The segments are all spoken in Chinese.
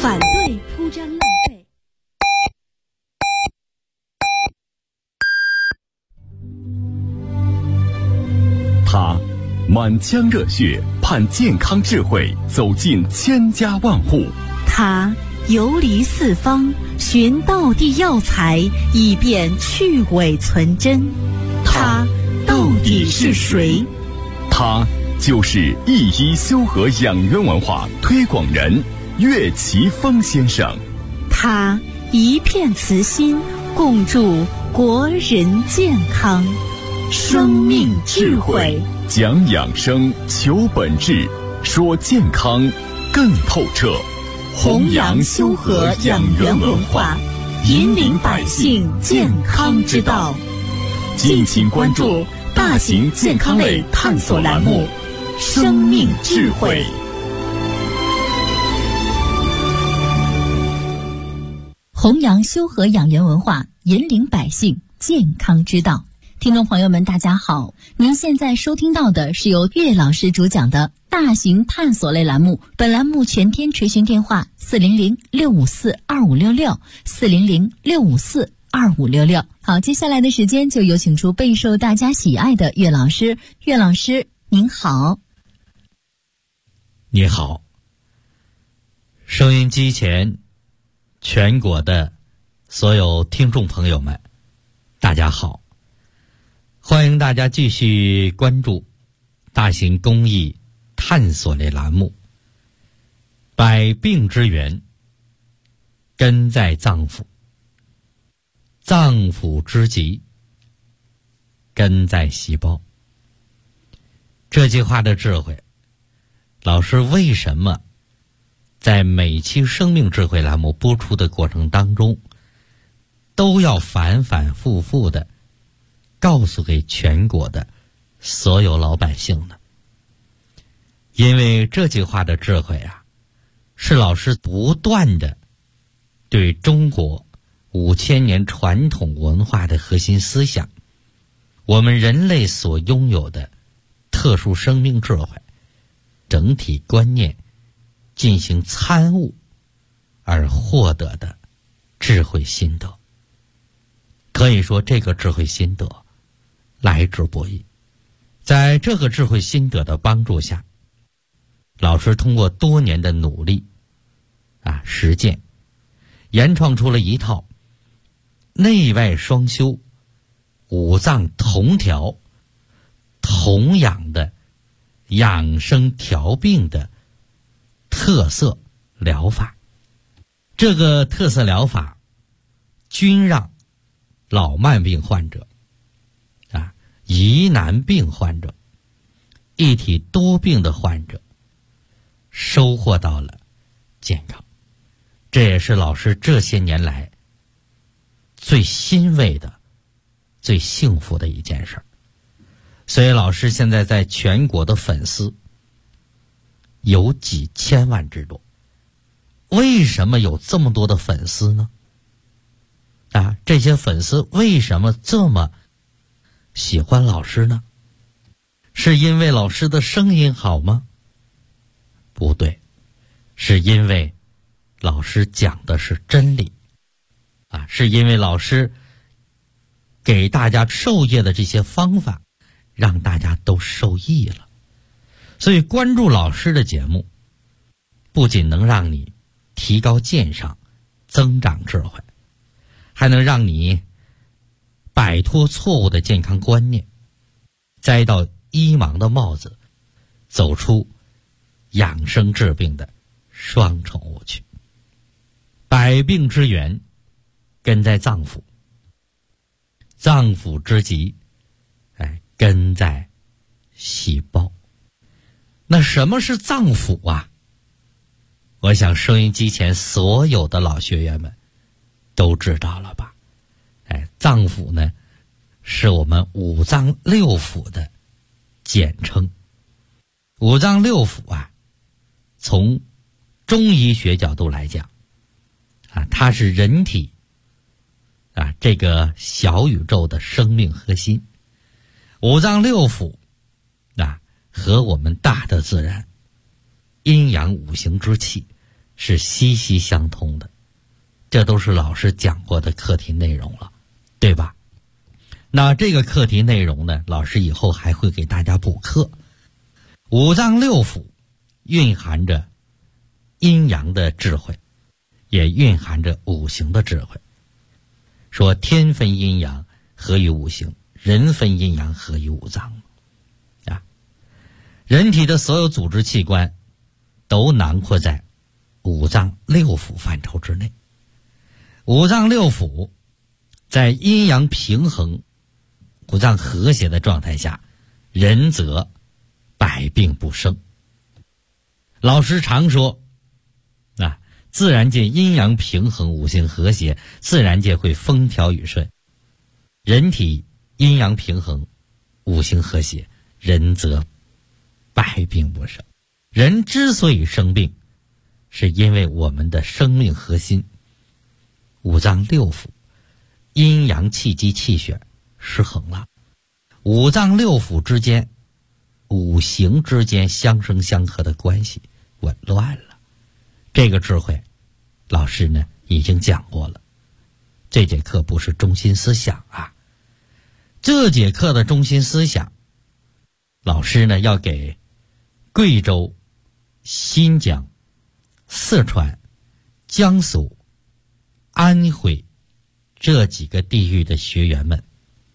反对铺张浪费。 他满腔热血盼健康智慧走进千家万户， 他游离四方寻道地药材，以便去伪存真。他到底是谁？ 他就是一一修和养元文化推广人岳奇峰先生。 他一片慈心，共筑国人健康。生命智慧， 讲养生，求本质，说健康更透彻。 弘扬修和养元文化，引领百姓健康之道。 敬请关注大型健康类探索栏目《生命智慧》。 弘扬修和养元文化，引领百姓健康之道。听众朋友们大家好，您现在收听到的是由岳老师主讲的大型探索类栏目，本栏目全天垂询电话400-654-2566 400-654-2566。好，接下来的时间就有请出备受大家喜爱的岳老师。岳老师您好。 你好，收音机前全国的所有听众朋友们大家好，欢迎大家继续关注大型公益探索类栏目百病之源根在脏腑，脏腑之疾根在细胞。这句话的智慧，老师为什么在每期生命智慧栏目播出的过程当中都要反反复复的告诉给全国的所有老百姓呢？因为这句话的智慧啊，是老师不断的对中国5000年传统文化的核心思想，我们人类所拥有的特殊生命智慧整体观念进行参悟而获得的智慧心得。可以说这个智慧心得来之不易。在这个智慧心得的帮助下，老师通过多年的努力实践，研创出了一套内外双修、五脏同调、同养的养生调病的特色疗法。这个特色疗法均让老慢病患者、疑难病患者、一体多病的患者收获到了健康。这也是老师这些年来最欣慰的、最幸福的一件事。所以老师现在在全国的粉丝有几千万之多。为什么有这么多的粉丝呢？这些粉丝为什么这么喜欢老师呢？是因为老师的声音好吗？不对，是因为老师讲的是真理是因为老师给大家授业的这些方法让大家都受益了。所以关注老师的节目不仅能让你提高鉴赏、增长智慧，还能让你摆脱错误的健康观念，摘到医盲的帽子，走出养生治病的双重误区。百病之源根在脏腑，脏腑之疾根在细胞。那什么是脏腑啊？我想收音机前所有的老学员们都知道了吧？脏腑呢，是我们五脏六腑的简称。五脏六腑从中医学角度来讲它是人体这个小宇宙的生命核心。五脏六腑和我们大的自然阴阳五行之气是息息相通的，这都是老师讲过的课题内容了，对吧？那这个课题内容呢，老师以后还会给大家补课。五脏六腑蕴含着阴阳的智慧，也蕴含着五行的智慧。说天分阴阳，合于五行；人分阴阳，合于五脏。啊，人体的所有组织器官都囊括在五脏六腑范畴之内。五脏六腑在阴阳平衡、五脏和谐的状态下，人则百病不生。老师常说，自然界阴阳平衡，五行和谐，自然界会风调雨顺。人体阴阳平衡，五行和谐，人则百病不生。人之所以生病，是因为我们的生命核心五脏六腑阴阳气机气血失衡了，五脏六腑之间、五行之间相生相克的关系紊乱了。这个智慧老师呢已经讲过了，这节课不是中心思想啊。这节课的中心思想，老师呢要给贵州、新疆、四川、江苏、安徽这几个地域的学员们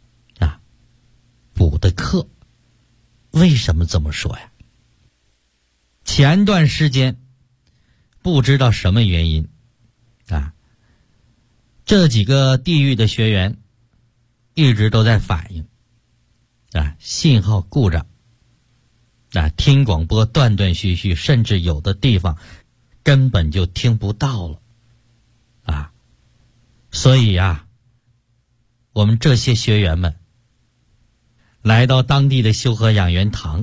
补的课。为什么这么说呀？前段时间不知道什么原因这几个地域的学员一直都在反映信号故障听广播断断续续，甚至有的地方根本就听不到了所以我们这些学员们来到当地的修和养元堂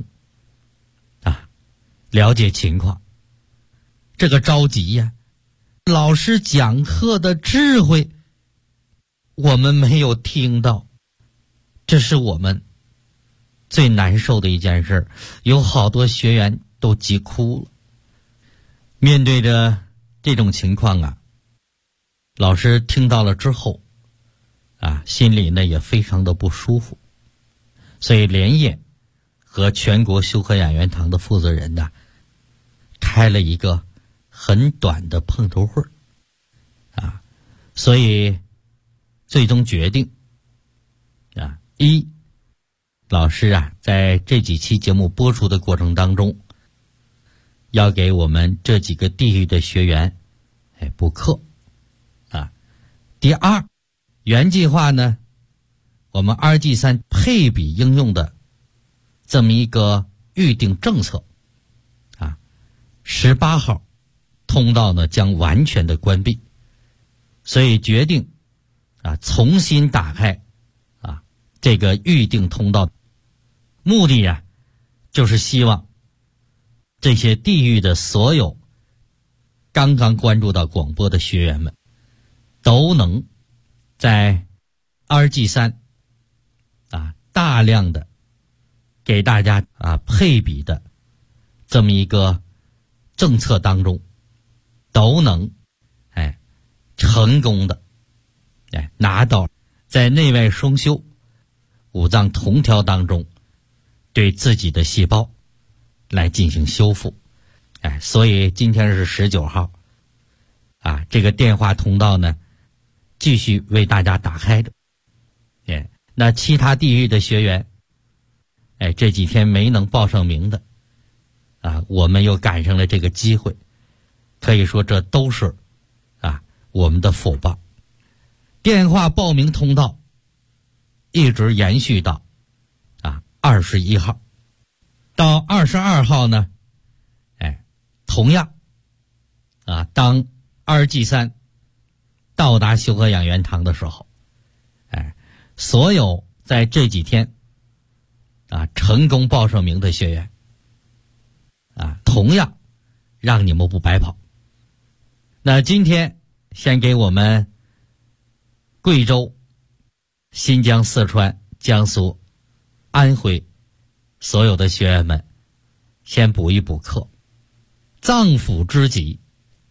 了解情况。这个着急呀，老师讲课的智慧我们没有听到，这是我们最难受的一件事。有好多学员都急哭了。面对着这种情况老师听到了之后心里呢也非常的不舒服，所以连夜和全国修和养元堂的负责人开了一个很短的碰头会所以最终决定一，老师在这几期节目播出的过程当中，要给我们这几个地域的学员补课第二，原计划呢，我们2G3配比应用的这么一个预定政策18号通道呢将完全的关闭，所以决定重新打开这个预定通道，目的就是希望这些地域的所有刚刚关注到广播的学员们都能在2G3大量的给大家配比的这么一个政策当中，都能成功的拿到在内外双修、五脏同调当中对自己的细胞来进行修复。所以今天是19号这个电话通道呢继续为大家打开着。那其他地域的学员这几天没能报上名的我们又赶上了这个机会，可以说这都是我们的福报。电话报名通道一直延续到21号，到22号呢同样当2G3到达修和养元堂的时候所有在这几天成功报上名的学员同样让你们不白跑。那今天先给我们贵州、新疆、四川、江苏、安徽所有的学员们先补一补课。脏腑之疾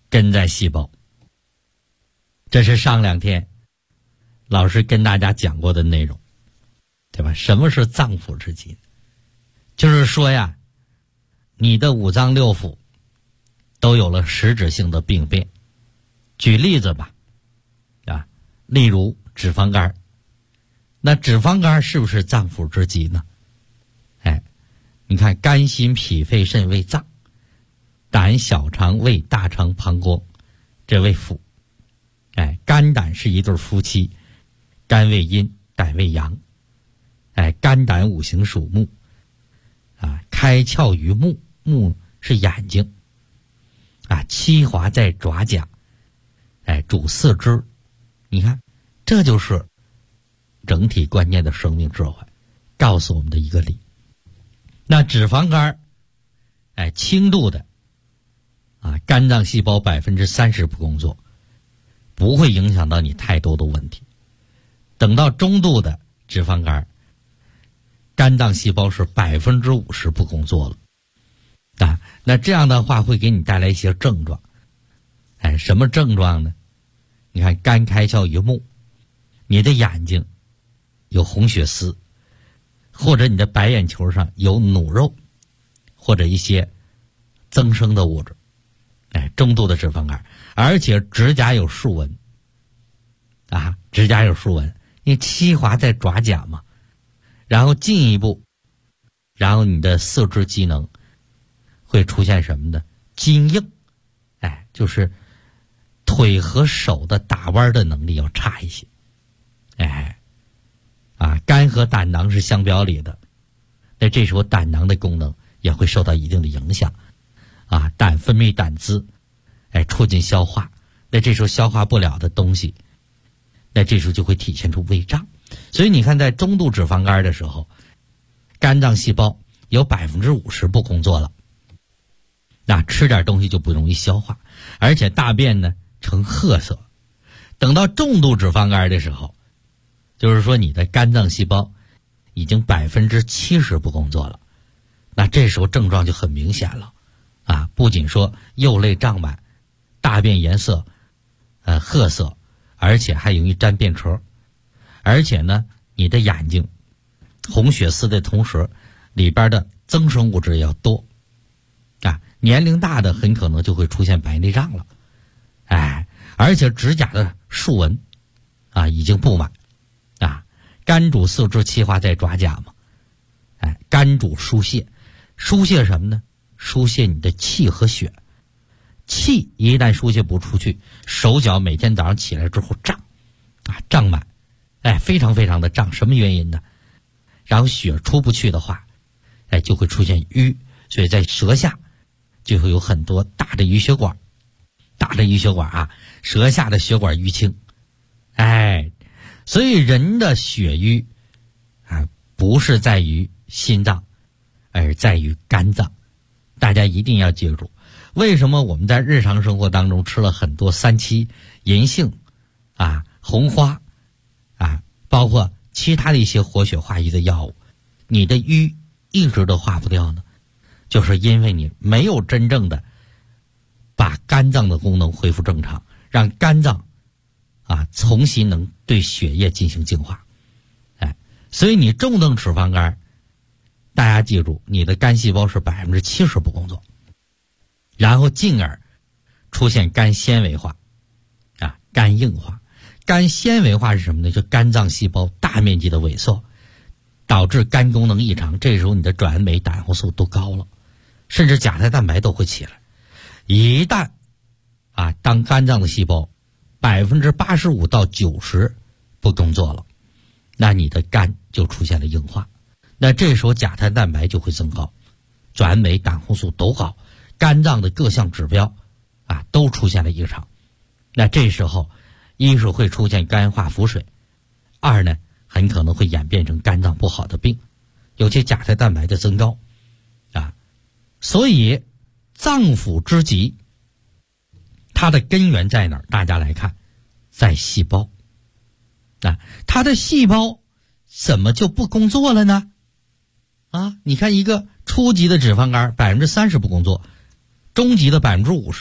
根在细胞。这是上2天老师跟大家讲过的内容，对吧？什么是脏腑之疾？就是说呀，你的5脏6腑都有了实质性的病变。举例子吧，啊，例如脂肪肝。那脂肪肝是不是脏腑之疾呢？哎，你看肝、心、脾、肺、肾、胃、脏，胆、小肠、胃、大肠、膀胱，这为腑。哎，肝胆是一对夫妻，肝为阴，胆为阳。哎，肝胆5行属木，啊，开窍于目，目是眼睛，啊，栖华在爪甲，哎，主四肢。你看，这就是整体观念的生命智慧，告诉我们的一个理。那脂肪肝，哎，轻度的，啊，肝脏细胞30%不工作，不会影响到你太多的问题。等到中度的脂肪肝，肝脏细胞是50%不工作了，啊，那这样的话会给你带来一些症状。哎，什么症状呢？你看，肝开窍于目，你的眼睛有红血丝，或者你的白眼球上有努肉，或者一些增生的物质。哎，中度的脂肪肝，而且指甲有竖纹，啊，指甲有竖纹，因为栖华在爪甲嘛。然后进一步，然后你的四肢机能会出现什么呢？筋硬，哎，就是腿和手的打弯的能力要差一些。哎，啊，肝和胆囊是相表里的，那这时候胆囊的功能也会受到一定的影响。啊，胆分泌胆汁，哎，促进消化。那这时候消化不了的东西，那这时候就会体现出胃胀。所以你看，在中度脂肪肝的时候，肝脏细胞有50%不工作了，那吃点东西就不容易消化，而且大便呢呈褐色。等到重度脂肪肝的时候，就是说你的肝脏细胞已经70%不工作了，那这时候症状就很明显了。啊，不仅说右肋胀满，大便颜色褐色，而且还容易沾便壳，而且呢，你的眼睛红血丝的同时，里边的增生物质也要多。啊，年龄大的很可能就会出现白内障了。哎，而且指甲的竖纹啊已经布满。啊，肝主四肢，栖华在爪甲嘛。哎，肝主疏泄，疏泄什么呢？疏泄你的气和血。气一旦疏泄不出去，手脚每天早上起来之后胀，啊，胀满，哎，非常非常的胀。什么原因呢？然后血出不去的话，哎，就会出现瘀，所以在舌下就会有很多大的淤血管，大的淤血管啊，舌下的血管淤青，哎，所以人的血瘀啊，不是在于心脏，而在于肝脏。大家一定要记住，为什么我们在日常生活当中吃了很多3七、银杏啊、红花啊，包括其他的一些活血化瘀的药物，你的瘀一直都化不掉呢？就是因为你没有真正的把肝脏的功能恢复正常，让肝脏啊重新能对血液进行净化。哎，所以你重症脂肪肝，大家记住，你的肝细胞是70%不工作，然后进而出现肝纤维化，啊，肝硬化。肝纤维化是什么呢？就肝脏细胞大面积的萎缩，导致肝功能异常。这时候你的转氨酶、胆红素都高了，甚至甲胎蛋白都会起来。一旦啊，当肝脏的细胞85%到90%不工作了，那你的肝就出现了硬化。那这时候甲胎蛋白就会增高，转氨酶、胆红素都高，肝脏的各项指标啊都出现了异常。那这时候一是会出现肝化腹水，二呢很可能会演变成肝脏不好的病，尤其甲胎蛋白的增高啊。所以脏腑之疾它的根源在哪儿？大家来看，在细胞啊，它的细胞怎么就不工作了呢？啊，你看一个初级的脂肪肝30%不工作，中级的50%，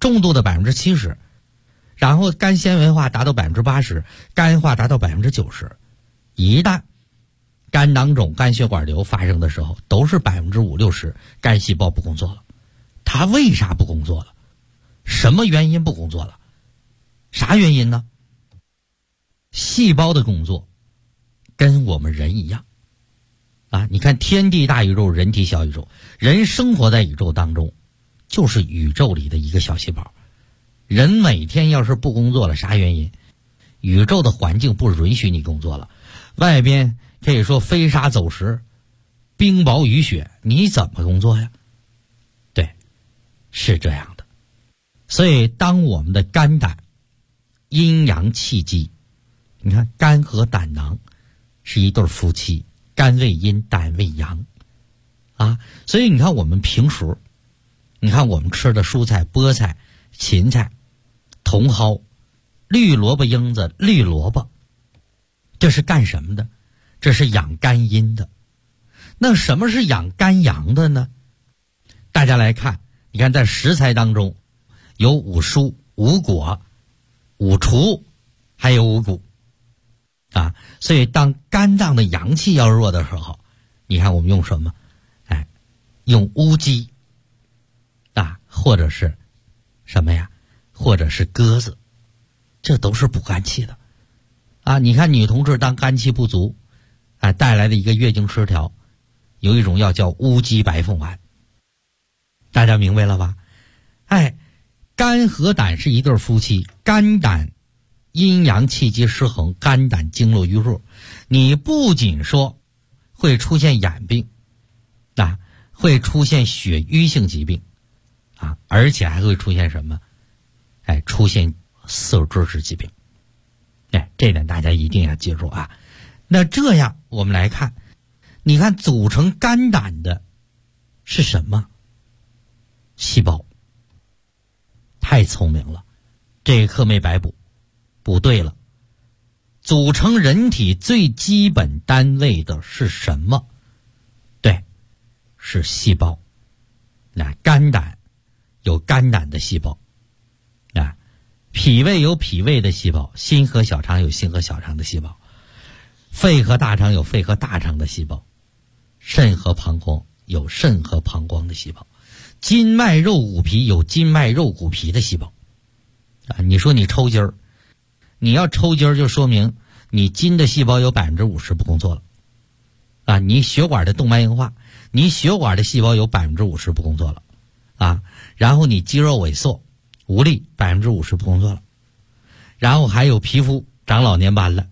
重度的70%，然后肝纤维化达到80%，肝化达到90%。一旦肝囊肿、肝血管瘤发生的时候，都是50-60%肝细胞不工作了。它为啥不工作了？什么原因不工作了？啥原因呢？细胞的工作跟我们人一样啊！你看天地大宇宙，人体小宇宙，人生活在宇宙当中，就是宇宙里的一个小细胞。人每天要是不工作了，啥原因？宇宙的环境不允许你工作了，外边可以说飞沙走石，冰雹雨雪，你怎么工作呀？对，是这样的。所以当我们的肝胆阴阳气机，你看肝和胆囊是一对夫妻，肝为阴，胆为阳啊。所以你看我们平时，你看我们吃的蔬菜、菠菜、芹菜、茼蒿、绿萝卜缨子、绿萝卜，这是干什么的？这是养肝阴的。那什么是养肝阳的呢？大家来看，你看在食材当中有五蔬、五果、五畜，还有五谷啊。所以当肝脏的阳气要弱的时候，你看我们用什么？用乌鸡啊，或者是什么呀？或者是鸽子，这都是补肝气的啊。你看女同志当肝气不足带来的一个月经失调，有一种药叫乌鸡白凤丸，大家明白了吧？肝和胆是一对夫妻，肝胆阴阳气机失衡，肝胆经络瘀弱，你不仅说会出现眼病会出现血瘀性疾病而且还会出现什么？出现色质质疾病。这点大家一定要记住啊。那这样我们来看，你看组成肝胆的是什么？细胞。太聪明了，这个课没白补，补对了。组成人体最基本单位的是什么？对，是细胞。那肝胆有肝胆的细胞脾胃有脾胃的细胞，心和小肠有心和小肠的细胞，肺和大肠有肺和大肠的细胞，肾和膀胱有肾和膀胱的细胞，筋脉肉骨皮有筋脉肉骨皮的细胞你说你抽筋儿，你要抽筋儿就说明你筋的细胞有50%不工作了你血管的动脉硬化，你血管的细胞有50%不工作了然后你肌肉萎缩无力，50%不工作了，然后还有皮肤长老年斑了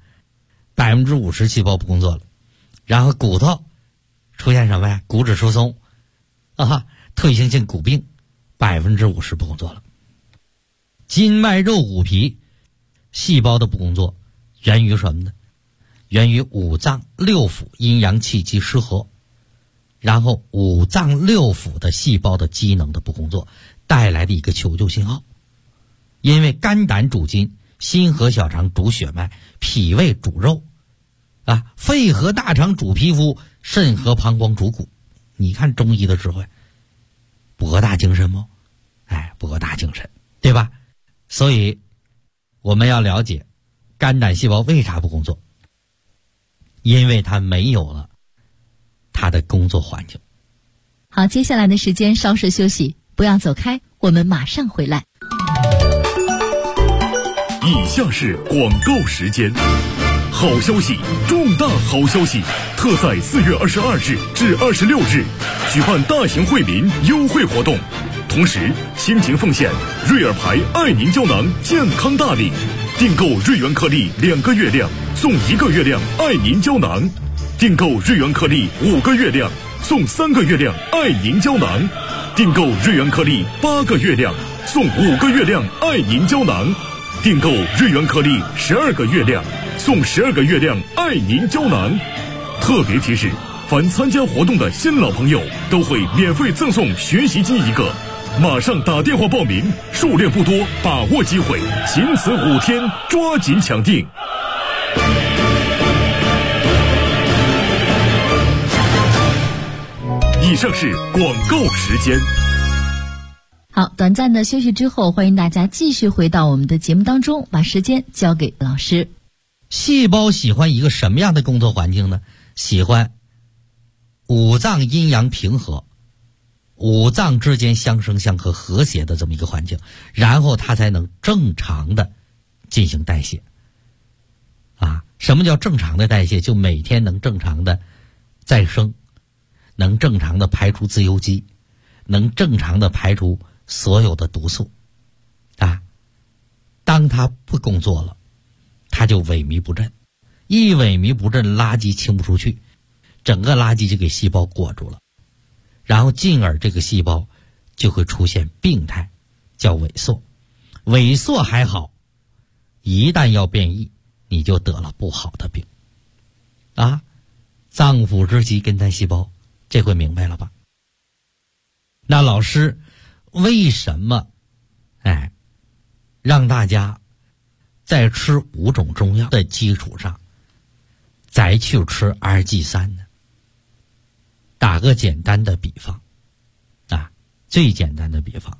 ，50%细胞不工作了，然后骨头出现什么呀？骨质疏松退行性骨病，50%不工作了。筋脉肉骨皮细胞的不工作源于什么呢？源于五脏六腑阴阳气机失和，然后五脏六腑的细胞的机能的不工作带来的一个求救信号。因为肝胆主筋，心和小肠主血脉，脾胃主肉肺和大肠主皮肤，肾和膀胱主骨。你看中医的智慧博大精深吗？博大精深，对吧？所以我们要了解肝胆细胞为啥不工作，因为它没有了它的工作环境。 好，接下来的时间稍事休息，不要走开，我们马上回来。 以下是广告时间。好消息，重大好消息！特在4月22日至26日举办大型惠民优惠活动，同时倾情奉献瑞尔牌爱宁胶囊健康大礼，订购瑞元颗粒2个月量送1个月量爱宁胶囊，订购瑞元颗粒5个月量送3个月量爱宁胶囊，订购瑞元颗粒8个月量送5个月量爱宁胶囊，订购瑞元颗粒12个月量送12个月亮爱宁胶囊。特别提示，凡参加活动的新老朋友都会免费赠送学习机1个，马上打电话报名，数量不多，把握机会，仅此5天，抓紧抢订。以上是广告时间。 好，短暂的休息之后，欢迎大家继续回到我们的节目当中，把时间交给老师。 细胞喜欢一个什么样的工作环境呢？喜欢五脏阴阳平和，五脏之间相生相克和谐的这么一个环境，然后它才能正常的进行代谢。什么叫正常的代谢？就每天能正常的再生，能正常的排出自由基，能正常的排出所有的毒素。当它不工作了，它就萎靡不振，一萎靡不振，垃圾清不出去，整个垃圾就给细胞裹住了，然后进而这个细胞就会出现病态，叫萎缩。萎缩还好，一旦要变异，你就得了不好的病。脏腑之疾跟单细胞，这回明白了吧？那老师为什么让大家在吃5种中药的基础上再去吃2G3呢？打个简单的比方最简单的比方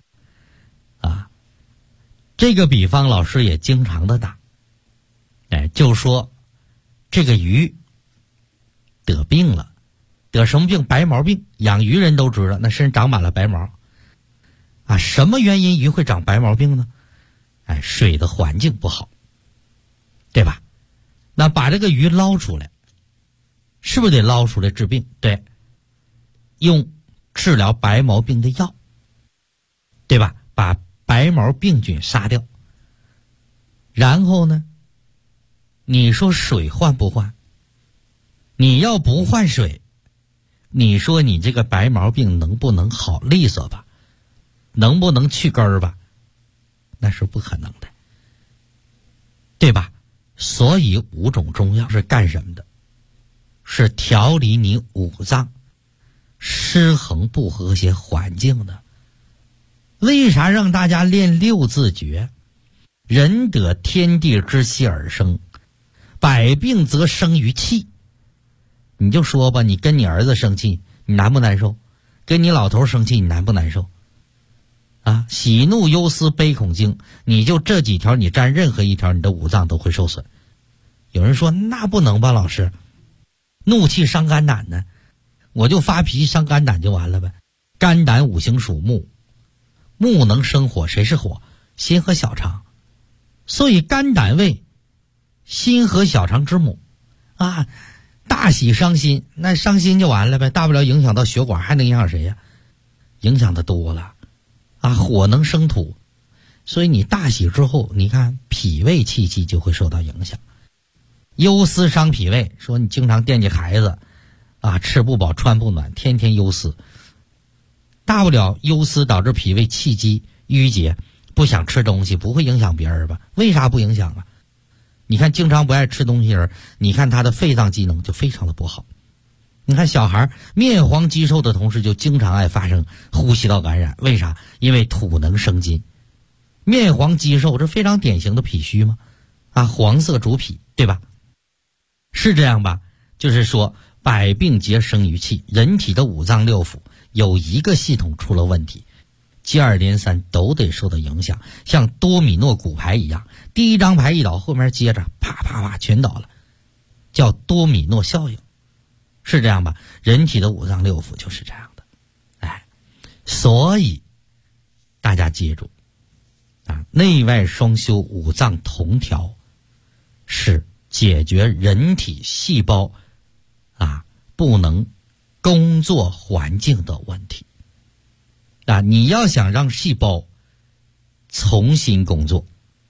这个比方老师也经常的打。就说这个鱼得病了，得什么病？白毛病。养鱼人都知道，那身上长满了白毛什么原因鱼会长白毛病呢？水的环境不好，对吧？那把这个鱼捞出来，是不是得捞出来治病？对，用治疗白毛病的药，对吧？把白毛病菌杀掉。然后呢，你说水换不换？你要不换水，你说你这个白毛病能不能好利索吧？能不能去根儿吧？那是不可能的，对吧？所以5种中药是干什么的？是调理你五脏失衡不和谐环境的。为啥让大家练6字诀？人得天地之气而生，百病则生于气。你就说吧，你跟你儿子生气，你难不难受？跟你老头生气，你难不难受？喜怒忧思悲恐惊，你就这几条，你占任何一条，你的五脏都会受损。有人说那不能吧，老师，怒气伤肝胆呢？我就发脾气伤肝胆就完了呗。肝胆五行属木，木能生火，谁是火？心和小肠。所以肝胆胃心和小肠之母大喜伤心，那伤心就完了呗，大不了影响到血管，还能影响谁呀？影响的多了火能生土，所以你大喜之后，你看脾胃气机就会受到影响。忧思伤脾胃，说你经常惦记孩子吃不饱穿不暖，天天忧思，大不了忧思导致脾胃气机郁结，不想吃东西，不会影响别人吧？为啥不影响你看经常不爱吃东西人，你看他的肺脏机能就非常的不好。你看小孩面黄肌瘦的同时，就经常爱发生呼吸道感染。为啥？因为土能生金，面黄肌瘦，这非常典型的脾虚吗？黄色主脾，对吧？是这样吧？就是说百病皆生于气，人体的五脏六腑有一个系统出了问题，接二连三都得受到影响，像多米诺骨牌一样，第一张牌一倒，后面接着啪啪啪全倒了，叫多米诺效应。是这样吧？人体的五脏六腑就是这样的。所以大家记住内外双修，五脏同调，是解决人体细胞不能工作环境的问题。你要想让细胞重新工作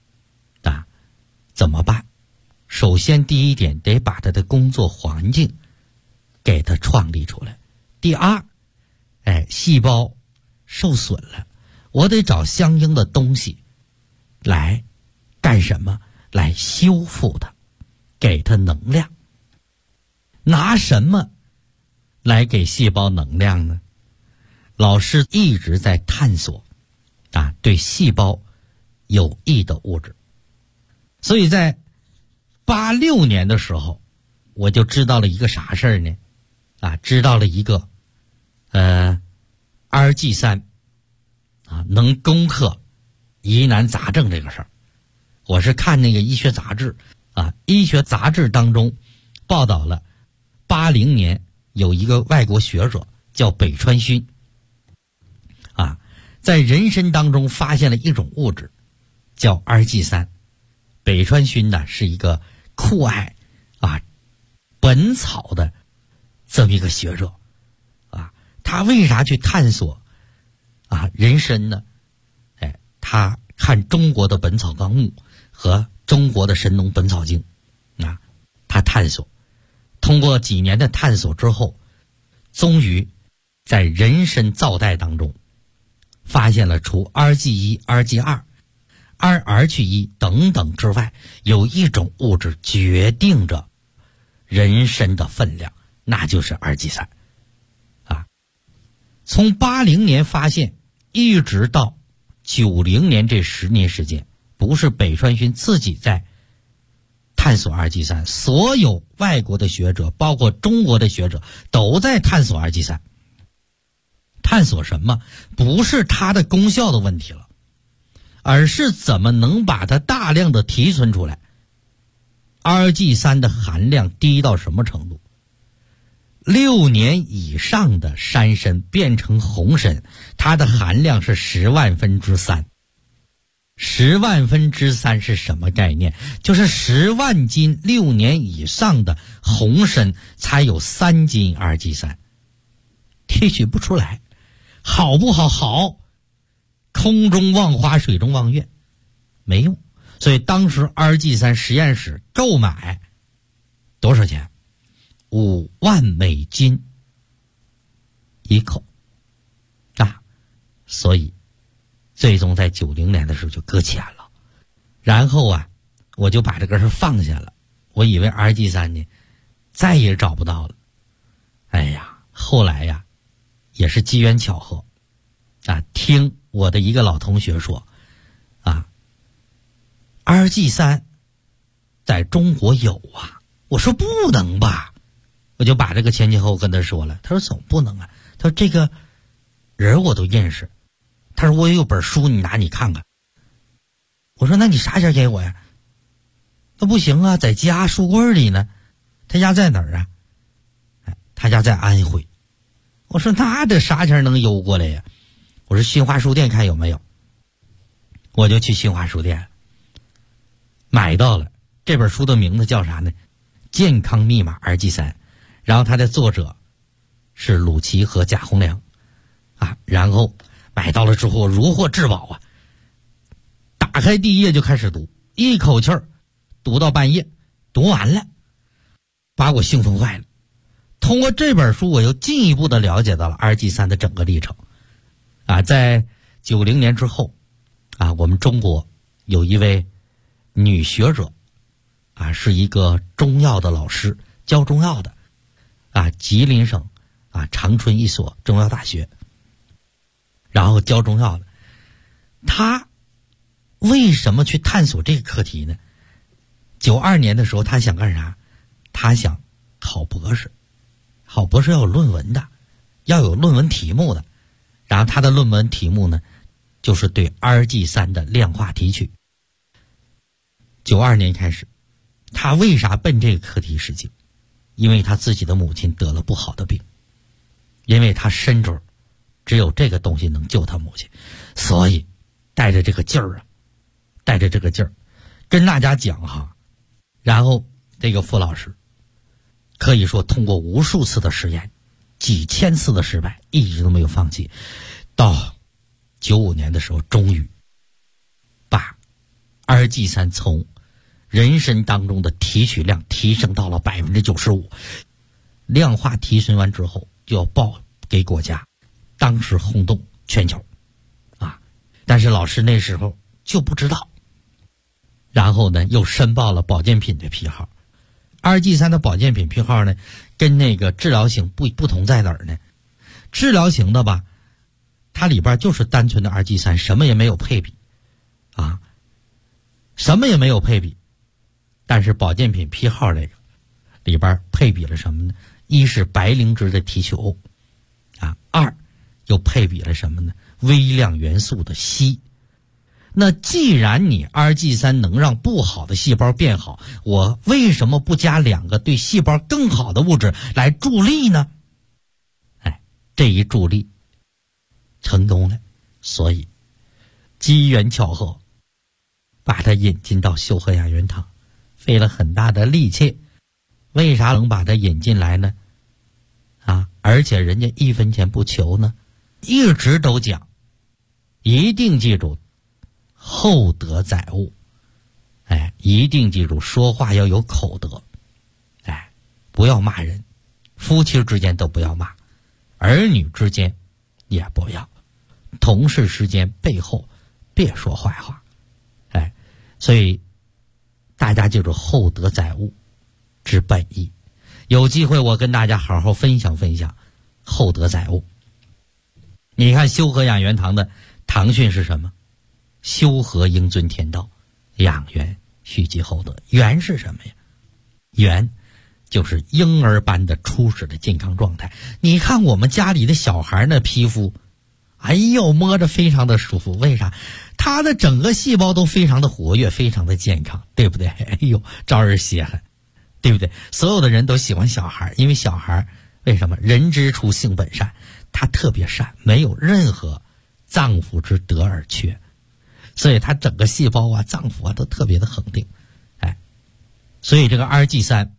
怎么办？首先第一点，得把它的工作环境给它创立出来。第二，细胞受损了，我得找相应的东西来干什么？来修复它，给它能量。拿什么来给细胞能量呢？老师一直在探索对细胞有益的物质。所以在86年的时候，我就知道了一个啥事儿呢？知道了一个2G3 能攻克疑难杂症这个事儿。我是看那个医学杂志医学杂志当中报道了80年有一个外国学者叫北川勋在人参当中发现了一种物质叫 RG3。北川勋呢是一个酷爱本草的这么一个学者他为啥去探索人参呢？他看中国的本草纲目和中国的神农本草经他探索，通过几年的探索之后，终于在人参皂带当中发现了除 RG1、RG2、RRH1 等等之外，有一种物质决定着人参的分量，那就是 RG3。从80年发现一直到90年这10年时间，不是北川勋自己在探索 RG3， 所有外国的学者包括中国的学者都在探索 RG3。 探索什么？不是它的功效的问题了，而是怎么能把它大量的提纯出来。 RG3 的含量低到什么程度？6年以上的山参变成红参，它的含量是10万分之3。10万分之3是什么概念？就是10万斤6年以上的红参才有3斤 RG3， 提取不出来。好不好？好，空中望花水中望月，没用。所以当时 RG3 实验室购买多少钱？5万美金一口所以最终在90年的时候就搁浅了。然后我就把这个事放下了，我以为 RG3 呢再也找不到了。后来也是机缘巧合听我的一个老同学说RG3 在中国有我说不能吧，我就把这个前前后后跟他说了。他说总不能他说这个人我都认识，他说我也有本书，你拿你看看。我说那你啥钱给我呀？那不行在家书柜里呢。他家在哪儿他家在安徽。我说那这啥钱能邮过来呀？我说新华书店看有没有。我就去新华书店买到了这本书，的名字叫啥呢？健康密码 RG3， 然后它的作者是鲁奇和贾洪良然后买到了之后如获至宝打开第一页就开始读，一口气儿读到半夜，读完了把我兴奋坏了。通过这本书我又进一步的了解到了 RG3 的整个历程在90年之后我们中国有一位女学者是一个中药的老师，教中药的吉林省长春一所中药大学，然后教中药的。他为什么去探索这个课题呢？92年的时候他想干啥？他想考博士。考博士要有论文的，要有论文题目的。然后他的论文题目呢就是对 RG3 的量化提取。92年开始，他为啥奔这个课题使劲？因为他自己的母亲得了不好的病，因为他身准只有这个东西能救他母亲，所以带着这个劲儿跟大家讲然后这个傅老师可以说通过无数次的实验，几千次的失败，一直都没有放弃。到95年的时候，终于把 RG3 从人参当中的提取量提升到了 95%， 量化提纯完之后就要报给国家，当时轰动全球但是老师那时候就不知道，然后呢又申报了保健品的批号。RG3 的保健品批号呢跟那个治疗型不同在哪儿呢？治疗型的吧，它里边就是单纯的 RG3， 什么也没有配比什么也没有配比。但是保健品批号这个里边配比了什么呢？一是白灵芝的提取物2 又配比了什么呢？微量元素的硒。那既然你 RG3 能让不好的细胞变好，我为什么不加2个对细胞更好的物质来助力呢？这一助力成功了，所以机缘巧合把它引进到修和养元堂，费了很大的力气。为啥能把它引进来呢？而且人家1分钱不求呢，一直都讲，一定记住厚德载物，一定记住说话要有口德，不要骂人，夫妻之间都不要骂，儿女之间也不要，同事之间背后别说坏话，所以大家记住厚德载物之本意。有机会我跟大家好好分享分享厚德载物。你看修和养元堂的堂训是什么？修和应遵天道，养元须积厚德。元是什么呀？元就是婴儿般的初始的健康状态。你看我们家里的小孩那皮肤，摸着非常的舒服。为啥？他的整个细胞都非常的活跃，非常的健康，对不对？招人稀罕，对不对？所有的人都喜欢小孩，因为小孩为什么？人之初性本善，他特别善，没有任何脏腑之德而缺，所以他整个细胞脏腑都特别的恒定。所以这个 RG3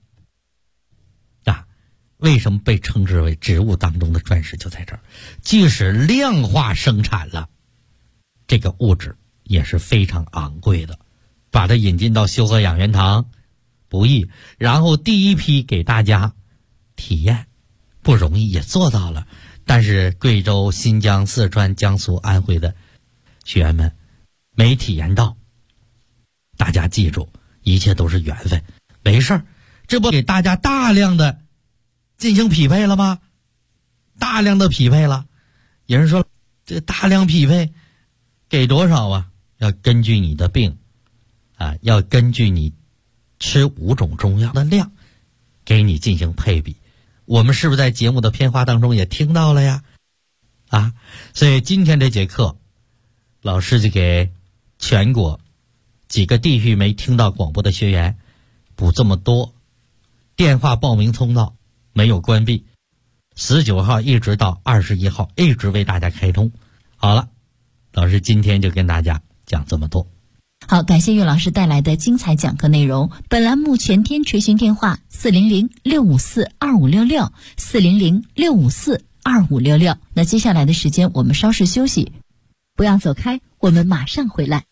为什么被称之为植物当中的钻石，就在这儿。即使量化生产了，这个物质也是非常昂贵的。把它引进到修和养元堂不易，然后第一批给大家体验不容易，也做到了。但是贵州、新疆、四川、江苏、安徽的学员们没体验到，大家记住，一切都是缘分，没事儿，这不给大家大量的进行匹配了吗？大量的匹配了。有人说这大量匹配给多少啊？要根据你的病要根据你吃5种中药的量给你进行配比。我们是不是在节目的片花当中也听到了呀？所以今天这节课老师就给全国几个地域没听到广播的学员补这么多。电话报名通道没有关闭，19号一直到21号一直为大家开通。好了，老师今天就跟大家讲这么多。 好，感谢岳老师带来的精彩讲课内容。本栏目全天垂询电话400-654-2566 400-654-2566。那接下来的时间我们稍事休息，不要走开，我们马上回来。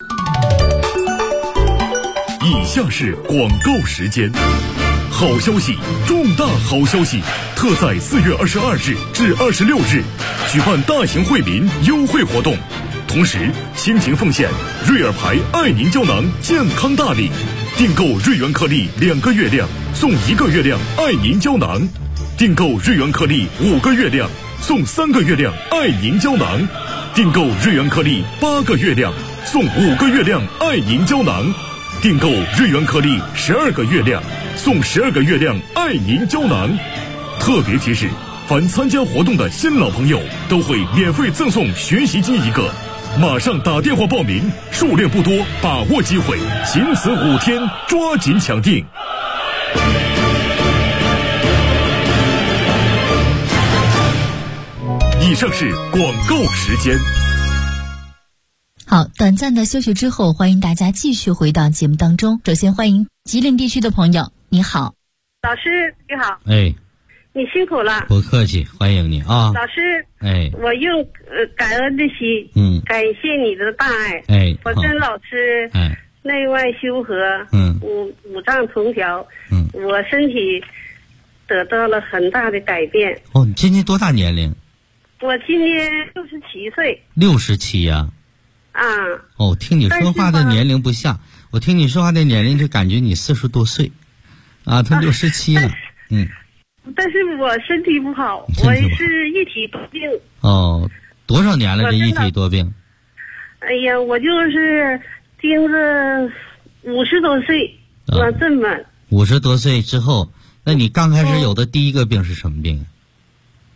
以下是广告时间。好消息，重大好消息！特在4月22日至26日举办大型惠民优惠活动，同时倾情奉献瑞尔牌爱宁胶囊健康大礼，订购瑞元颗粒2个月量送1个月量爱宁胶囊，订购瑞元颗粒5个月量送3个月量爱宁胶囊，订购瑞元颗粒8个月量送5个月量爱宁胶囊，订购瑞元颗粒12个月亮送12个月亮爱宁胶囊。特别提示，凡参加活动的新老朋友都会免费赠送学习机1个，马上打电话报名，数量不多，把握机会，仅此5天，抓紧抢订。以上是广告时间。 好，短暂的休息之后，欢迎大家继续回到节目当中。首先欢迎吉林地区的朋友，你好。 老师你好。你辛苦了。 不客气，欢迎你啊。 老师，我用感恩的心，感谢你的大爱。我跟老师内外修和，五脏同调，我身体得到了很大的改变。 你今年多大年龄？ 我今年67岁。 67呀？听你说话的年龄不像，我听你说话的年龄就感觉你40多岁，他67了。 但是我身体不好，我是一体多病。 多少年了这一体多病？ 我就是盯着50多岁，我这么50 多岁之后，那你刚开始有的第一个病是什么病？ 第一个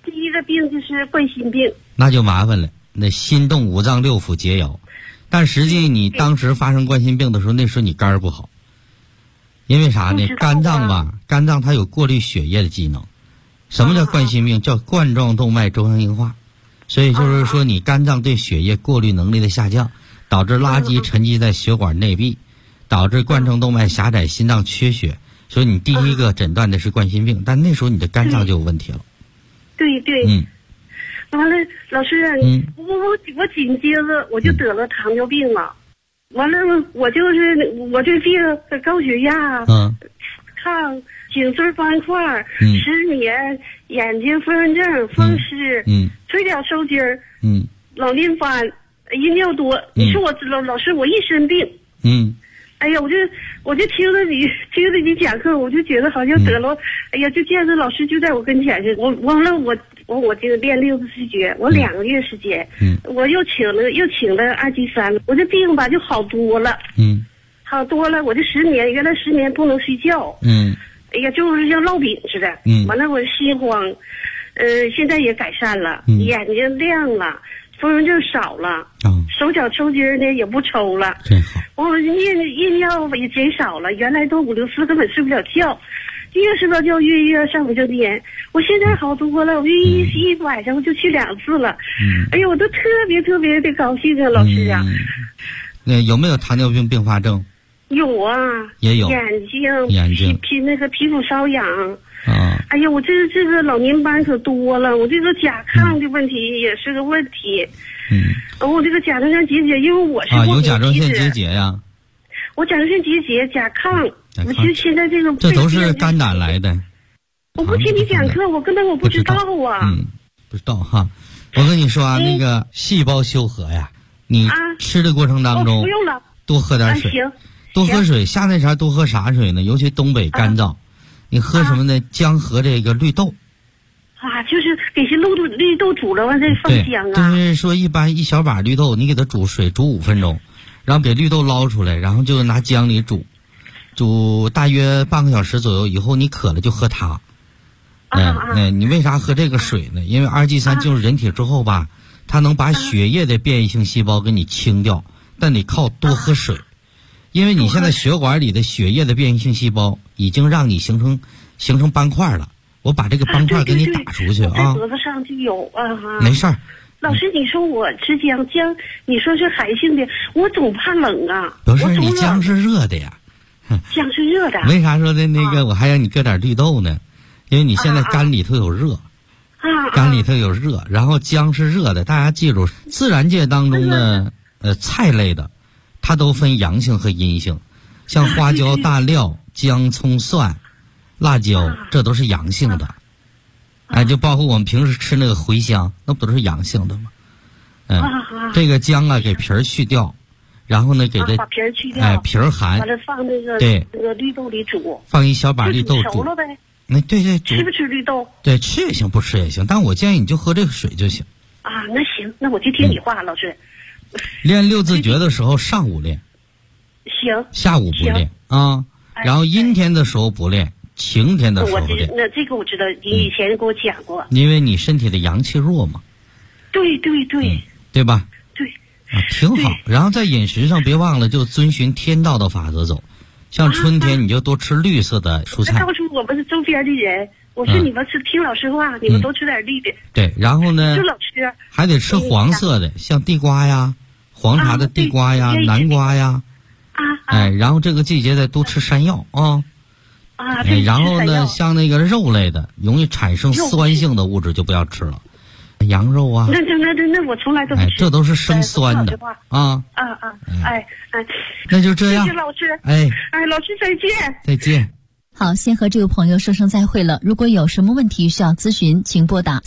病就是冠心病。 那就麻烦了，那心动五脏六腑皆摇。但实际你当时发生冠心病的时候，那时候你肝儿不好。因为啥呢？肝脏吧，肝脏它有过滤血液的机能。什么叫冠心病？叫冠状动脉粥样硬化。所以就是说，你肝脏对血液过滤能力的下降，导致垃圾沉积在血管内壁，导致冠状动脉狭窄，心脏缺血。所以你第一个诊断的是冠心病，但那时候你的肝脏就有问题了。 对对。完了，老师啊，我紧接着我就得了糖尿病了。完了，我这病高血压，抗颈椎斑块，失眠，眼睛风症，风湿，腿脚抽筋儿，老年斑，阴尿多。你说我老师，我一身病。哎呀，我就听着你讲课，我就觉得好像得了。哎呀，就见着老师就在我跟前似的。完了我就练60节，我2个月时间，我又请了二级3，我这病吧就好多了。好多了，我这失眠，原来失眠不能睡觉。哎呀，就是像烙饼似的。完了我心慌，现在也改善了，眼睛亮了。风症少了，手脚抽筋呢也不抽了， 真好。 我夜尿也减少了，原来都5、6次根本睡不了觉，越睡不着觉越上火就蔫。我现在好多了，我一晚上就去2次了。哎呦，我都特别特别的高兴啊，老师啊。 那有没有糖尿病并发症？ 有啊， 也有。 眼睛那个皮肤瘙痒。哎呀，我这个老年斑可多了，我这个甲亢的问题也是个问题。我这个甲状腺结节，因为我是有甲状腺结节呀。 我甲状腺结节、甲亢，我其实现在这都是肝胆来的。 我不听你讲课，我根本不知道啊。 不知道哈。我跟你说啊，那个细胞修和呀，你吃的过程当中， 不用了， 多喝点水，多喝水。夏天前多喝啥水呢？尤其东北干燥。你喝什么呢？姜和这个绿豆。 就是给些绿豆煮了完再放姜啊。 就是说，一般一小把绿豆，你给它煮水煮5分钟，然后给绿豆捞出来，然后就拿姜里煮大约半个小时左右，以后你渴了就喝它。你为啥喝这个水呢？因为2G3进入人体之后吧，它能把血液的变异性细胞给你清掉，但得靠多喝水。因为你现在血管里的血液的变异性细胞已经让你形成斑块了，我把这个斑块给你打出去啊。 脖子上就有没事儿。 老师，你说我吃姜，你说是寒性的，我总怕冷啊。 不是，你姜是热的呀。 姜是热的。 为啥说的那个我还让你搁点绿豆呢？因为你现在肝里头有热。肝里头有热，然后姜是热的。大家记住，自然界当中呢，菜类的。它都分阳性和阴性，像花椒、大料、姜、葱、蒜、辣椒，这都是阳性的。就包括我们平时吃那个茴香，那不都是阳性的吗？这个姜啊，给皮儿去掉，然后呢，给它把皮儿去掉， 皮儿寒， 完了放那个绿豆里煮， 放一小把绿豆煮熟了呗。 对， 吃不吃绿豆？ 对，吃也行，不吃也行，但我建议你就喝这个水就行。 那行，那我就听你话，老师。 练6字诀的时候上午练， 行， 下午不练啊。然后阴天的时候不练，晴天的时候练。 那这个我知道，你以前给我讲过。 因为你身体的阳气弱嘛。 对， 对吧？ 对。 挺好。然后在饮食上别忘了，就遵循天道的法则走。像春天你就多吃绿色的蔬菜。 告诉我们周边的人，我说你们是听老师话，你们都吃点绿的。 对，然后呢， 就老吃， 还得吃黄色的，像地瓜呀。黄茶的地瓜呀，南瓜呀，然后这个季节再多吃山药啊。然后呢，像那个肉类的，容易产生酸性的物质就不要吃了，羊肉啊。 那我从来都不吃。 这都是生酸的啊。那就这样。 谢谢老师。老师再见。 再见。 好，先和这位朋友说声再会了。如果有什么问题需要咨询，请拨打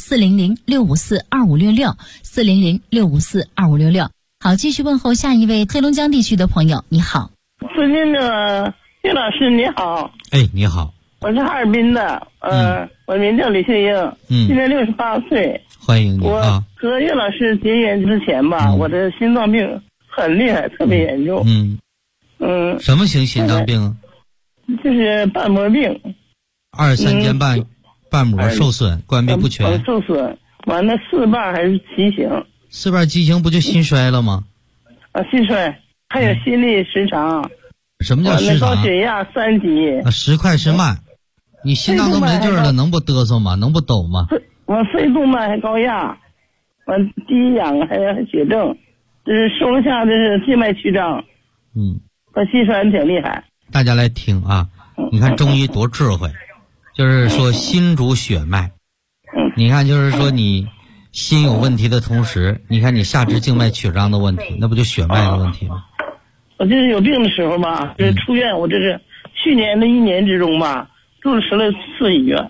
400-654-2566，400-654-2566。好，继续问候下一位黑龙江地区的朋友。你好， 尊敬的岳老师，你好。 你好， 我是哈尔滨的，我名叫李秀英，今年68岁。 欢迎你啊！ 我和岳老师结缘之前吧，我的心脏病很厉害，特别严重。 什么型心脏病啊？ 就是瓣膜病。 23间瓣膜受损，关闭不全。 受损。 完了4瓣还是畸形 ？4瓣畸形不就心衰了吗？ 心衰，还有心律失常。 什么叫失常？ 高血压3级。 时快时慢，你心脏都没劲了，能不嘚瑟吗？能不抖吗？ 我肺动脉还高压，完低氧还有血症，就是收了下这是静脉曲张。我心衰挺厉害。 大家来听啊，你看中医多智慧，就是说心主血脉。你看就是说你心有问题的同时，你看你下肢静脉曲张的问题，那不就血脉的问题吗？ 我就是有病的时候吧，就是出院，我这是去年的1年之中吧，住了10次医院。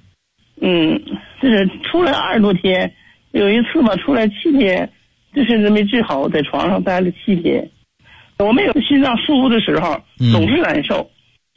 就是出来20多天，有一次吧，出来7天，就是没治好，在床上待了7天。我没有心脏舒服的时候，总是难受。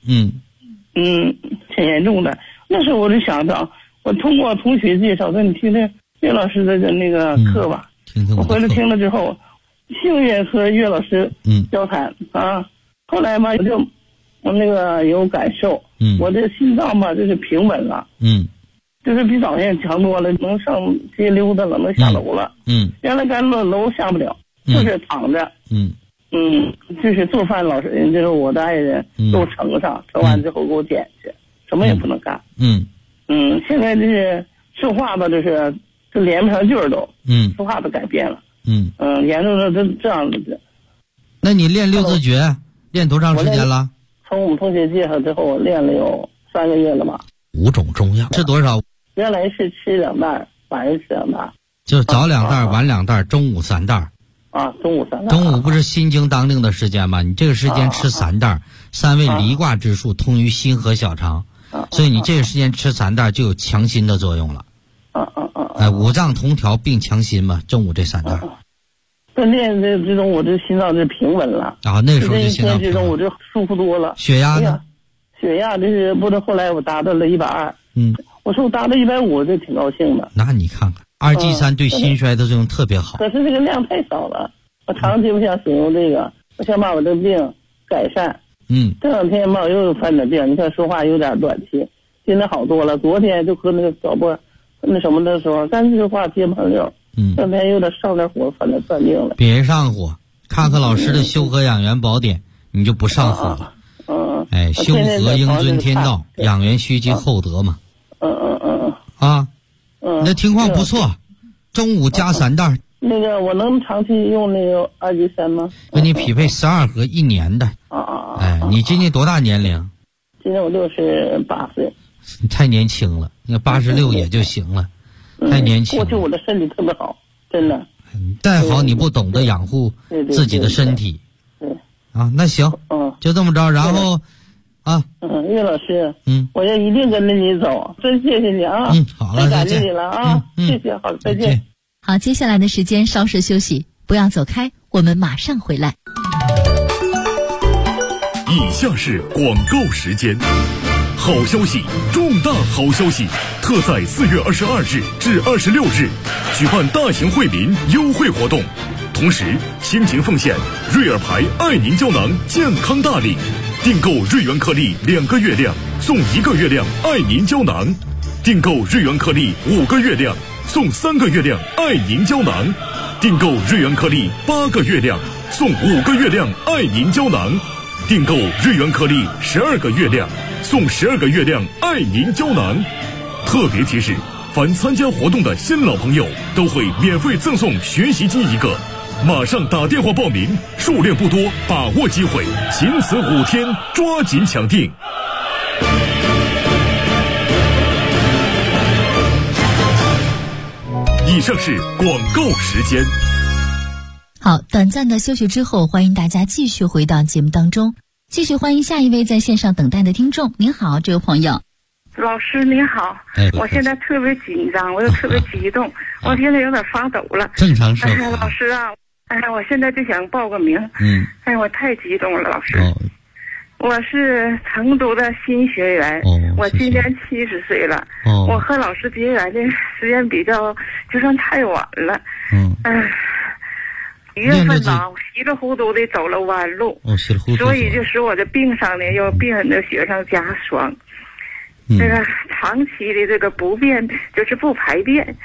挺严重的。那时候我就想到，我通过同学介绍，说你听听岳老师的那个课吧。我回来听了之后，幸运和岳老师交谈啊。后来嘛，我那个有感受，我这心脏吧就是平稳了。就是比早先强多了，能上街溜达了，能下楼了。原来赶楼下不了，就是躺着。就是做饭老师，就是我的爱人给我盛上，盛完之后给我捡去，什么也不能干。现在就是说话吧，就是连不上句儿都。说话都改变了。严重的这样子。 那你练6字诀练多长时间了？ 从我们同学介绍之后，我练了有3个月了吧。 5种中药吃多少？ 原来是吃2袋，晚上吃2袋。 就早2袋，晚2袋，中午3袋。 中午3袋。 中午不是心经当令的时间吗？你这个时间吃3袋，3味离卦之术通于心和小肠，所以你这个时间吃3袋就有强心的作用了。五脏同调并强心嘛，中午这3袋。 在练这种，我这心脏就平稳了。 那时候就心脏平稳。这种我就舒服多了。 血压呢？ 血压就是不是后来我达到了120。我说我达到150，我就挺高兴的。 那你看看，2G3对心衰的作用特别好。 可是这个量太少了，我长期不想使用这个，我想把我的病改善。这2天吧，我又犯点病，你看说话有点短气，现在好多了。昨天就和那个小波那什么的时候，干这话接不上溜。这天有点上点火，反正犯病了。 别上火，看看老师的修和养元宝典，你就不上火了。修和应遵天道，养元须积厚德嘛。那情况不错，中午加3袋。 那个我能长期用那个2G3吗？ 跟你匹配12盒1年的。你今年多大年龄？ 今年我68岁。 你太年轻了，你86也就行了，太年轻了。 过去我的身体特别好，真的。 再好你不懂得养护自己的身体。那行，就这么着，然后。 岳老师，我要一定跟着你走，真谢谢你啊！ 好了， 感谢你了啊！谢谢，好，再见。 好，接下来的时间稍事休息，不要走开，我们马上回来。 以下是广告时间。好消息，重大好消息！特在4月22日至26日举办大型惠民优惠活动，同时倾情奉献瑞尔牌爱您胶囊健康大礼。订购瑞元颗粒2个月量送1个月量爱您胶囊，订购瑞元颗粒5个月量送3个月量爱您胶囊，订购瑞元颗粒8个月量送5个月量爱您胶囊，订购瑞元颗粒12个月量送12个月量爱您胶囊。特别提示，凡参加活动的新老朋友都会免费赠送学习机1个。马上打电话报名，数量不多，把握机会，仅此5天，抓紧抢订。以上是广告时间。 好，短暂的休息之后，欢迎大家继续回到节目当中，继续欢迎下一位在线上等待的听众。您好，这位朋友。 老师您好，我现在特别紧张，我又特别激动，我现在有点发抖了。 正常是。 老师啊，我现在就想报个名。我太激动了，老师。我是成都的新学员，我今年70岁了。我和老师结缘的时间就算太晚了。1月份呢，稀里糊涂的走了弯路，所以就使我的病上呢又病人的雪上加霜。这个长期的这个不便，就是不排便，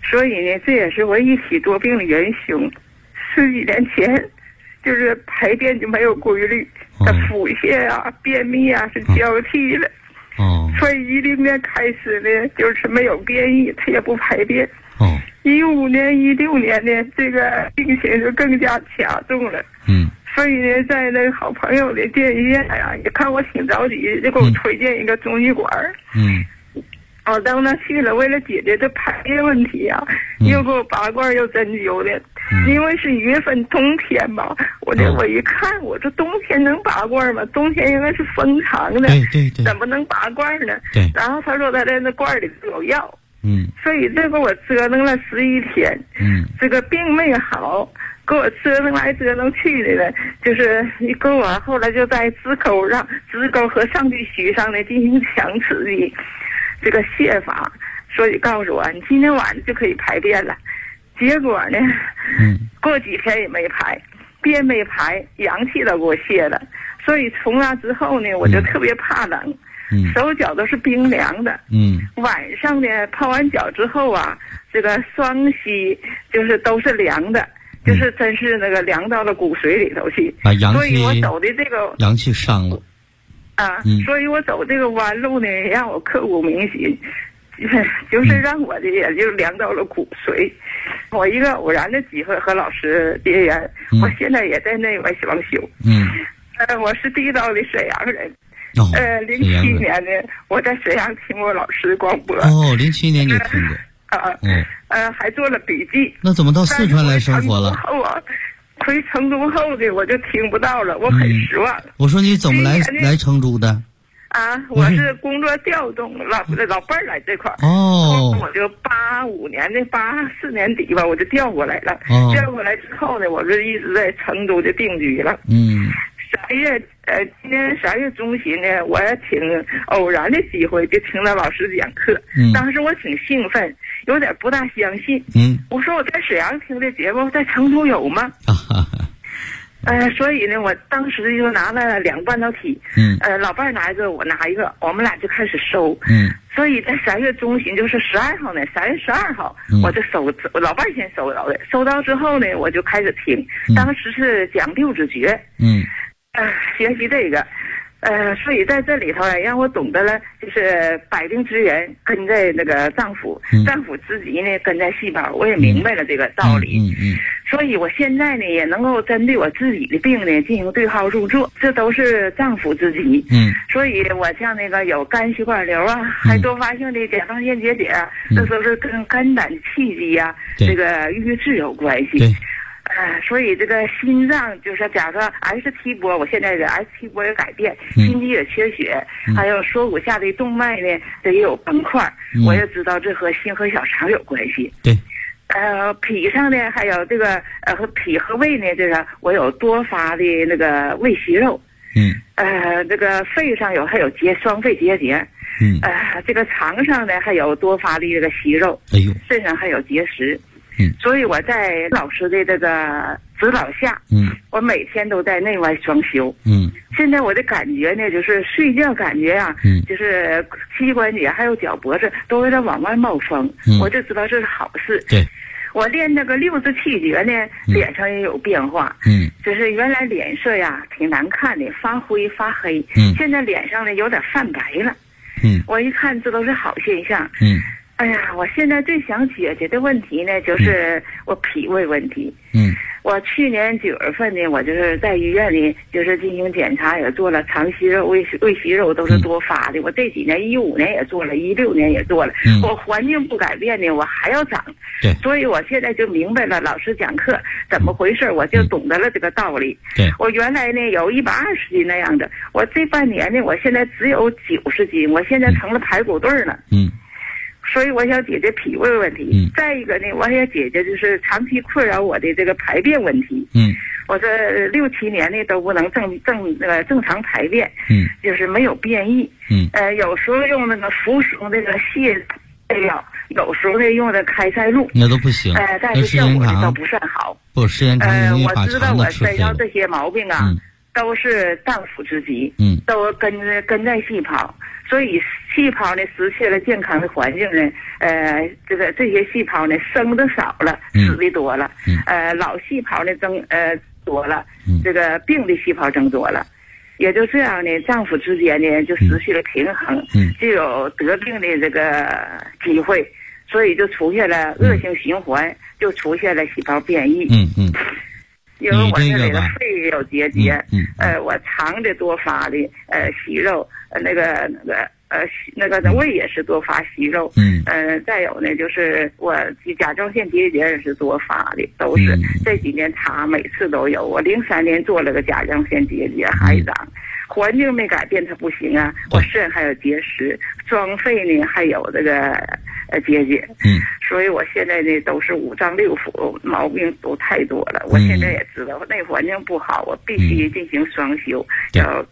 所以呢，这也是我一起多病的元凶。10几年前，就是排便就没有规律，腹泻啊、便秘啊是交替的。所以10年开始呢，就是没有便意，他也不排便。15年、16年呢，这个病情就更加加重了。所以呢，在那个好朋友的建议下呀，也看我挺着急，就给我推荐一个中医馆。我到那去了，为了解决这排便问题啊，又给我拔罐又针灸的。因为是1月份冬天嘛，我一看，我这冬天能拔罐吗？冬天应该是封藏的， 对， 怎么能拔罐呢？然后他说他在那罐里有药。所以这个我折腾了11天。这个病没好，给我折腾来折腾去的呢，就是你给我后来就在支沟和上臂须上呢进行强刺激，这个泻法，所以告诉我你今天晚上就可以排便了。结果呢，过几天也没排，便没排，阳气都给我泄了。所以从那之后呢，我就特别怕冷，手脚都是冰凉的。晚上呢，泡完脚之后啊，这个双膝就是都是凉的，就是真是那个凉到了骨髓里头去。所以我走的这个阳气伤了。 所以我走这个弯路呢，让我刻骨铭心。就是让我的也就凉到了骨髓。我一个偶然的机会和老师结缘，我现在也在内外双修。我是地道的沈阳人。07年呢，我在沈阳听过老师广播。 07年就听过。 还做了笔记。 那怎么到四川来生活了？ 回成都后的我就听不到了，我很失望。 我说你怎么来成都的？ 我是工作调动，老伴儿来这块儿。我就85年的84年底吧，我就调过来了。调过来之后呢，我就一直在成都就定居了。今年12月中旬呢，我也挺偶然的机会就听到老师讲课。当时我挺兴奋，有点不大相信。我说我在沈阳听的节目，在成都有吗？所以呢，我当时就拿了2个半导体。老伴儿拿一个，我拿一个，我们俩就开始收。所以在3月中旬，就是12号呢，3月12号，我就老伴儿先收到的。收到之后呢，我就开始听。当时是讲六字诀。学习这个。所以在这里头呢，让我懂得了，就是百病之源根在那个脏腑，脏腑之疾呢根在细胞，我也明白了这个道理。所以我现在呢也能够针对我自己的病呢进行对号入座，这都是脏腑之疾。所以我像那个有肝血管瘤啊，还多发性的甲状腺结节啊，这都是跟肝胆气机啊这个瘀滞有关系。所以这个心脏就是假如说 ST 波，我现在的 ST 波有改变，心肌也缺血，还有锁骨下的动脉呢这也有斑块，我也知道这和心和小肠有关系。脾上呢还有这个和脾和胃呢，这个我有多发的那个胃息肉。这个肺上还有双肺结节。这个肠上呢还有多发的这个息肉。肾上还有结石。所以我在老师的这个指导下，我每天都在内外双修。现在我的感觉呢，就是睡觉感觉啊，就是膝关节还有脚脖子都有点往外冒风，我就知道这是好事。我练那个六字气诀呢，脸上也有变化。就是原来脸色呀挺难看的，发灰发黑，现在脸上呢有点泛白了。我一看这都是好现象。哎呀，我现在最想解决的问题呢，就是我脾胃问题。我去年9月份呢，我就是在医院里，就是进行检查，也做了肠息肉、胃息肉都是多发的。我这几年15年也做了，16年也做了。我环境不改变呢，我还要长。所以我现在就明白了老师讲课怎么回事，我就懂得了这个道理。我原来呢有120斤那样的，我这半年呢，我现在只有90斤，我现在成了排骨队了。所以我想解决脾胃问题。再一个呢，我也解决就是长期困扰我的这个排便问题。我这6、7年呢都不能正常排便。就是没有便意。有时候用那个服食那个泻药，有时候呢用的开塞露， 那都不行。 但是效果都不算好。 时间长， 我知道我身上这些毛病啊。 都是脏腑之疾，都跟在细胞，所以细胞呢失去了健康的环境呢，这些细胞呢生的少了，死的多了，老细胞呢多了，这个病的细胞增多了。也就这样呢，脏腑之间呢就失去了平衡，就有得病的这个机会，所以就出现了恶性循环，就出现了细胞变异。因为我这里的肺也有结节，我肠的多发的息肉，那个胃也是多发息肉，再有呢就是我甲状腺结节也是多发的，都是这几年查每次都有。我03年做了个甲状腺结节还长，环境没改变它不行啊，我肾还有结石，装肺呢还有这个结节，所以我现在呢都是五脏六腑毛病都太多了。我现在也知道内环境不好，我必须进行双修，要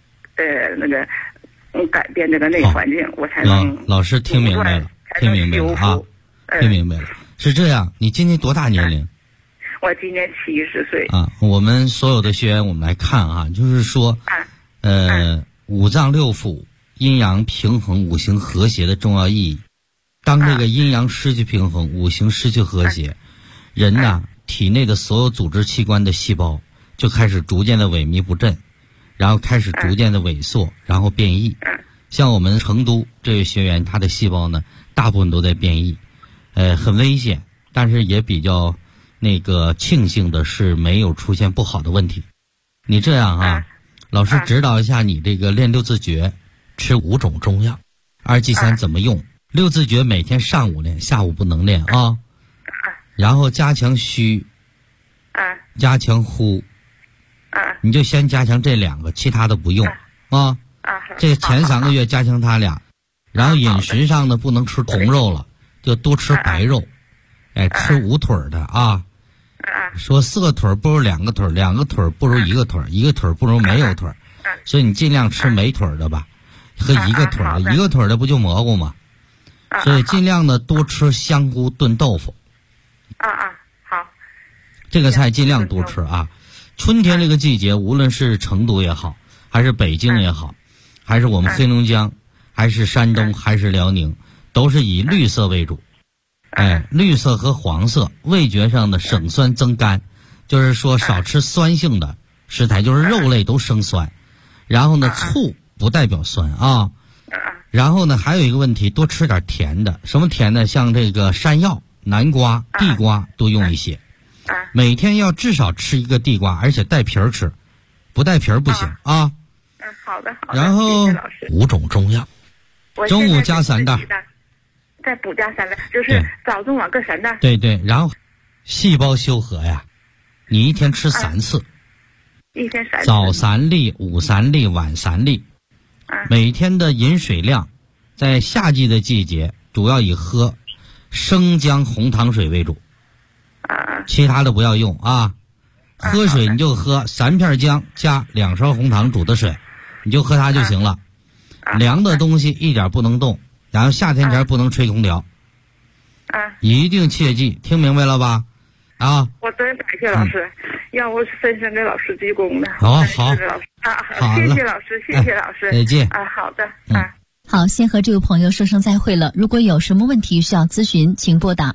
改变这个内环境，我才能老师听明白了，听明白了啊，听明白了。是这样，你今年多大年龄？ 我今年70岁啊。我们所有的学员，我们来看啊，就是说，五脏六腑阴阳平衡、五行和谐的重要意义。当这个阴阳失去平衡，五行失去和谐，人呐，体内的所有组织器官的细胞就开始逐渐的萎靡不振，然后开始逐渐的萎缩，然后变异。像我们成都这位学员，他的细胞呢，大部分都在变异，很危险，但是也比较庆幸的是没有出现不好的问题。你这样啊，老师指导一下你这个练六字诀，吃5种中药，2剂3怎么用？6字诀每天上午练，下午不能练啊。然后加强虚，加强呼，你就先加强这2个，其他的不用啊。这前3个月加强它俩，然后饮食上呢不能吃红肉了，就多吃白肉，吃5腿的啊。说4个腿不如2个腿，2个腿不如1个腿，1个腿不如没有腿，所以你尽量吃没腿的吧，和1个腿的，1个腿的不就蘑菇吗？所以尽量的多吃香菇炖豆腐。 好。 这个菜尽量多吃啊。春天这个季节，无论是成都也好，还是北京也好，还是我们黑龙江，还是山东，还是辽宁，都是以绿色为主。绿色和黄色，味觉上的省酸增甘，就是说少吃酸性的食材，就是肉类都生酸。然后呢，醋不代表酸啊。然后呢，还有一个问题，多吃点甜的。什么甜的？像这个山药、南瓜、地瓜多用一些。每天要至少吃1个地瓜，而且带皮儿吃，不带皮儿不行啊。 好的。 然后5种中药，中午加3袋， 再补加3袋，就是早中晚各3袋。 对，然后细胞修和呀，你一天吃3次， 一天3次， 早3粒，午3粒，晚3粒。每天的饮水量，在夏季的季节，主要以喝生姜红糖水为主，其他的不要用啊。喝水你就喝3片姜加2勺红糖煮的水，你就喝它就行了。凉的东西一点不能动，然后夏天前不能吹空调。一定切记，听明白了吧？啊！ 我真感谢老师，让我深深给老师鞠躬的。 好， 谢谢老师，谢谢老师， 再见。 好的， 好，先和这位朋友说声再会了。如果有什么问题需要咨询，请拨打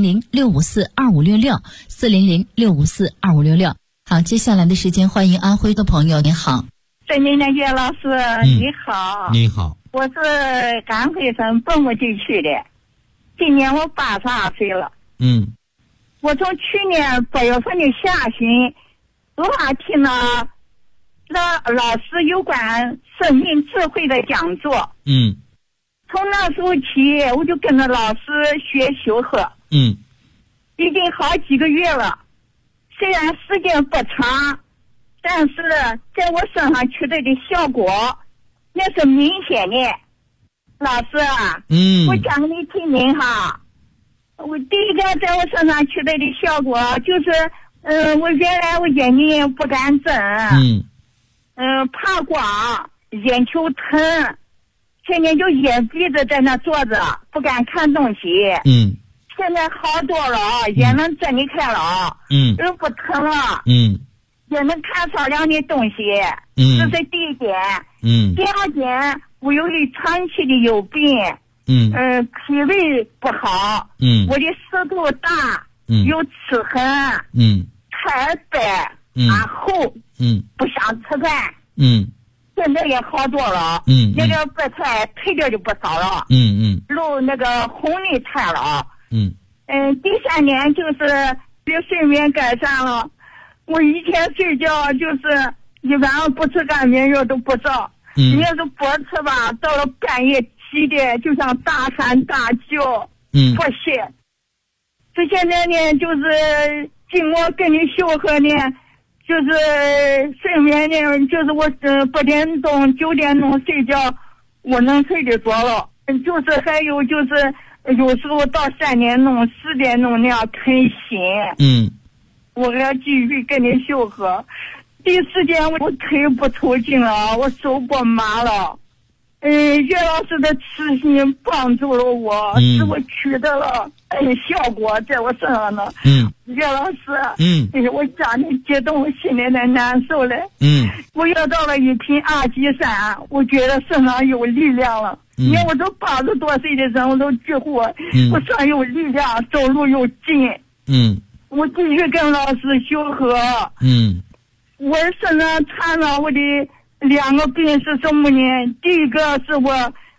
400-654-2566 400-654-2566。好，接下来的时间欢迎安徽的朋友，您好。 郑金莲叶老师，你好。 你好。 我是安徽省蚌埠地区的，今年我82岁了。我从去年8月份的下旬，听了老师有关生命智慧的讲座。从那时候起，我就跟着老师学修和。已经好几个月了，虽然时间不长，但是在我身上取得的效果那是明显的。老师啊，我讲给你听听哈。我第一个在我身上取得的效果就是，我原来我眼睛不敢睁，怕光，眼球疼，天天就眼闭着在那坐着，不敢看东西。现在好多了，眼能睁得开了，不疼了。 也能看少量的东西。这是第一点。第二点，我由于长期的有病，脾胃不好，我的舌头大，有齿痕，苔白，厚，不想吃饭，现在也好多了，那个白菜配掉就不少了，肉那个红的菜了，第三点就是睡眠改善了，我以前睡觉就是一晚上不吃安眠药都不着，你要是不吃吧，到了半夜7点就像大喊大叫，不歇。这现在呢，就是经过跟你修和呢，就是睡眠呢，就是我8点钟9点钟睡觉，我能睡得着了。就是还有就是有时候到3点钟4点钟那样肯醒。我要继续跟你修和。第4点，我腿不抽筋了，我手不麻了。岳老师的慈心帮助了我，使我取得了效果在我身上呢。岳老师，我讲的激动，心里的难受嘞。我要到了一品2级3，我觉得身上有力量了。你看我都80多岁的人，我都几乎我上有力量，走路有劲。我继续跟老师修和。我身上缠了我的2个病是什么呢？第一个是我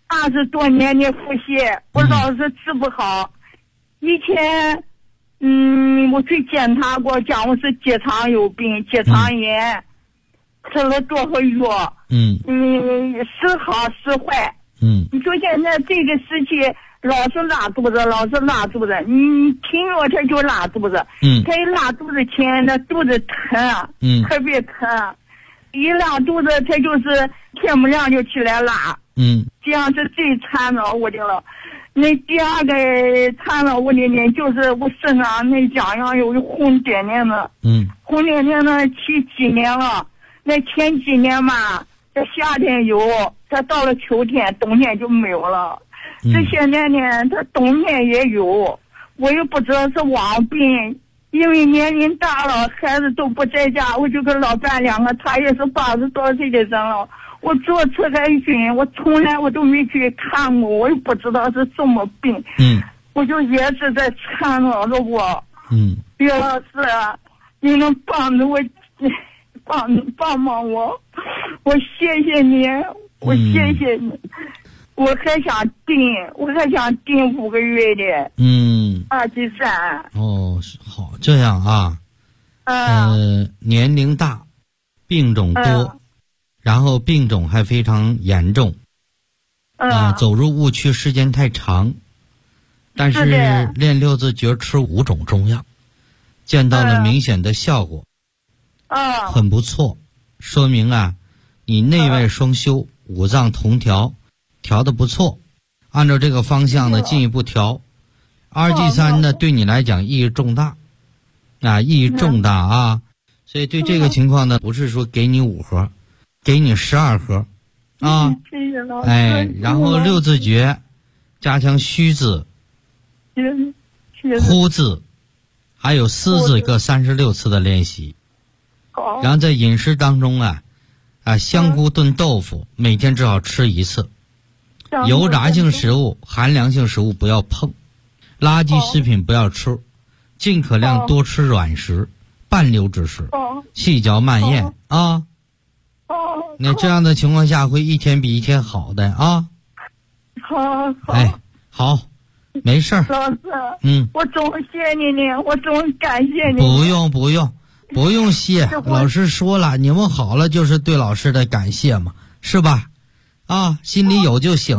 20多年的腹泻，我老是治不好。以前我去检查过，讲我是结肠有病，结肠炎，吃了多少药，时好时坏。你说现在这个时期老是拉肚子，你停药他就拉肚子，他一拉肚子前那肚子疼，特别疼，一拉肚子他就是天不亮就起来拉，这样是最缠着我的了。那第二个缠着我的呢，就是我身上那痒痒有红点点的，红点点的起几年了，那前几年嘛，这夏天有，它到了秋天冬天就没有了。这现在呢，它冬天也有，我也不知道是网病，因为年龄大了，孩子都不在家，我就跟老伴2个，他也是80多岁的人了。我做赤海菌，我从来我都没去看过，我也不知道是什么病。我就也是在缠绕着我。岳老师，你能帮着我，帮忙我，我谢谢你，我谢谢你。我还想订5个月的2级3。 哦，好，这样啊。年龄大，病种多，然后病种还非常严重。走入误区时间太长，但是练6字诀吃5种中药，见到了明显的效果。很不错，说明啊，你内外双修，5脏同调。调的不错，按照这个方向呢进一步调。2剂3呢对你来讲意义重大，意义重大啊！所以对这个情况呢，不是说给你5盒，给你12盒啊！然后6字诀，加强虚字、呼字，还有思字各36次的练习。然后在饮食当中香菇炖豆腐每天至少吃1次。油炸性食物、寒凉性食物不要碰，垃圾食品不要吃，尽可量多吃软食、半流质食，细嚼慢咽啊。那这样的情况下会一天比一天好的啊。好，没事儿。 老师，我总谢你呢，我总感谢你。不用谢，老师说了，你们好了就是对老师的感谢嘛，是吧？心里有就行。